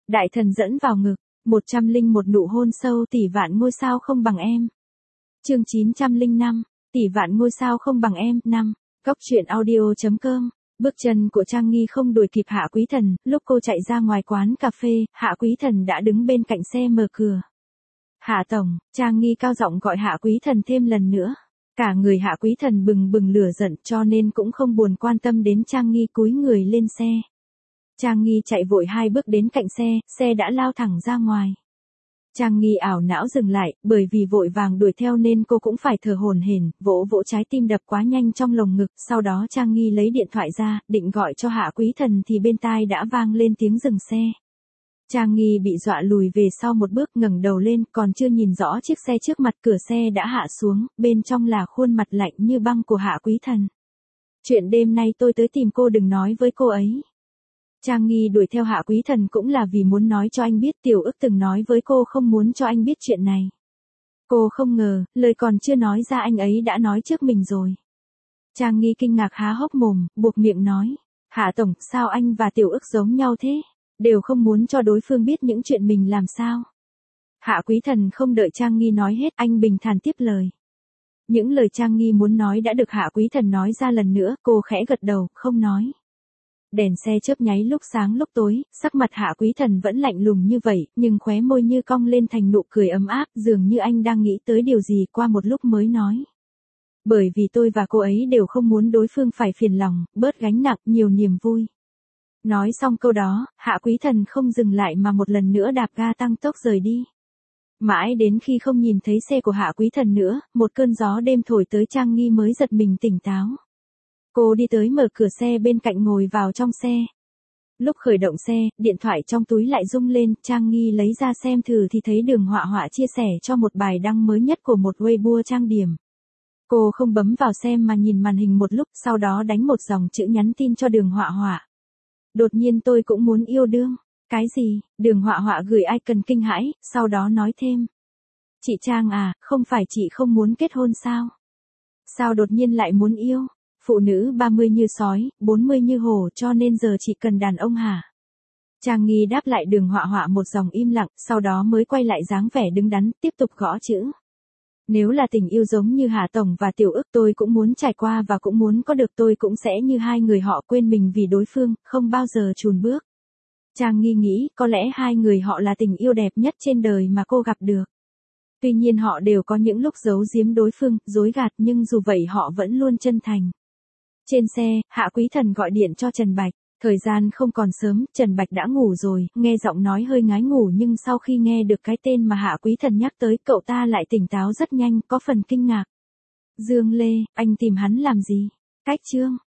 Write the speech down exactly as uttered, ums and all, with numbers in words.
Đại thần dẫn vào ngực, một trăm linh một nụ hôn sâu tỷ vạn ngôi sao không bằng em. Chương chín trăm lẻ năm, tỷ vạn ngôi sao không bằng em, năm. Góc truyện audio chấm com. Bước chân của Trang Nghi không đuổi kịp Hạ Quý Thần, lúc cô chạy ra ngoài quán cà phê, Hạ Quý Thần đã đứng bên cạnh xe mở cửa. Hạ tổng, Trang Nghi cao giọng gọi Hạ Quý Thần thêm lần nữa. Cả người Hạ Quý Thần bừng bừng lửa giận cho nên cũng không buồn quan tâm đến Trang Nghi cúi người lên xe. Trang Nghi chạy vội hai bước đến cạnh xe, xe đã lao thẳng ra ngoài. Trang Nghi ảo não dừng lại, bởi vì vội vàng đuổi theo nên cô cũng phải thở hổn hển, vỗ vỗ trái tim đập quá nhanh trong lồng ngực, sau đó Trang Nghi lấy điện thoại ra, định gọi cho Hạ Quý Thần thì bên tai đã vang lên tiếng dừng xe. Trang Nghi bị dọa lùi về sau một bước, ngẩng đầu lên, còn chưa nhìn rõ chiếc xe trước mặt, cửa xe đã hạ xuống, bên trong là khuôn mặt lạnh như băng của Hạ Quý Thần. Chuyện đêm nay tôi tới tìm cô đừng nói với cô ấy. Trang Nghi đuổi theo Hạ Quý Thần cũng là vì muốn nói cho anh biết Tiểu Ức từng nói với cô không muốn cho anh biết chuyện này. Cô không ngờ, lời còn chưa nói ra anh ấy đã nói trước mình rồi. Trang Nghi kinh ngạc há hốc mồm, buộc miệng nói. Hạ tổng, sao anh và Tiểu Ức giống nhau thế? Đều không muốn cho đối phương biết những chuyện mình làm sao? Hạ Quý Thần không đợi Trang Nghi nói hết, anh bình thản tiếp lời. Những lời Trang Nghi muốn nói đã được Hạ Quý Thần nói ra lần nữa, cô khẽ gật đầu, không nói. Đèn xe chớp nháy lúc sáng lúc tối, sắc mặt Hạ Quý Thần vẫn lạnh lùng như vậy, nhưng khóe môi như cong lên thành nụ cười ấm áp, dường như anh đang nghĩ tới điều gì qua một lúc mới nói. Bởi vì tôi và cô ấy đều không muốn đối phương phải phiền lòng, bớt gánh nặng, nhiều niềm vui. Nói xong câu đó, Hạ Quý Thần không dừng lại mà một lần nữa đạp ga tăng tốc rời đi. Mãi đến khi không nhìn thấy xe của Hạ Quý Thần nữa, một cơn gió đêm thổi tới Trang Nghi mới giật mình tỉnh táo. Cô đi tới mở cửa xe bên cạnh ngồi vào trong xe. Lúc khởi động xe, điện thoại trong túi lại rung lên, Trang Nghi lấy ra xem thử thì thấy Đường Họa Họa chia sẻ cho một bài đăng mới nhất của một Weibo trang điểm. Cô không bấm vào xem mà nhìn màn hình một lúc, sau đó đánh một dòng chữ nhắn tin cho Đường Họa Họa. Đột nhiên tôi cũng muốn yêu đương. Cái gì? Đường Họa Họa gửi icon kinh hãi, sau đó nói thêm. Chị Trang à, không phải chị không muốn kết hôn sao? Sao đột nhiên lại muốn yêu? Phụ nữ ba mươi như sói, bốn mươi như hổ cho nên giờ chỉ cần đàn ông hả? Trang Nghi đáp lại Đường Họa Họa một dòng im lặng, sau đó mới quay lại dáng vẻ đứng đắn, tiếp tục gõ chữ. Nếu là tình yêu giống như Hạ Tổng và Tiểu Ức tôi cũng muốn trải qua và cũng muốn có được, tôi cũng sẽ như hai người họ quên mình vì đối phương, không bao giờ chùn bước. Trang Nghi nghĩ có lẽ hai người họ là tình yêu đẹp nhất trên đời mà cô gặp được. Tuy nhiên họ đều có những lúc giấu giếm đối phương, dối gạt nhưng dù vậy họ vẫn luôn chân thành. Trên xe, Hạ Quý Thần gọi điện cho Trần Bạch. Thời gian không còn sớm, Trần Bạch đã ngủ rồi, nghe giọng nói hơi ngái ngủ nhưng sau khi nghe được cái tên mà Hạ Quý Thần nhắc tới, cậu ta lại tỉnh táo rất nhanh, có phần kinh ngạc. Dương Lê, anh tìm hắn làm gì? Cách Trương,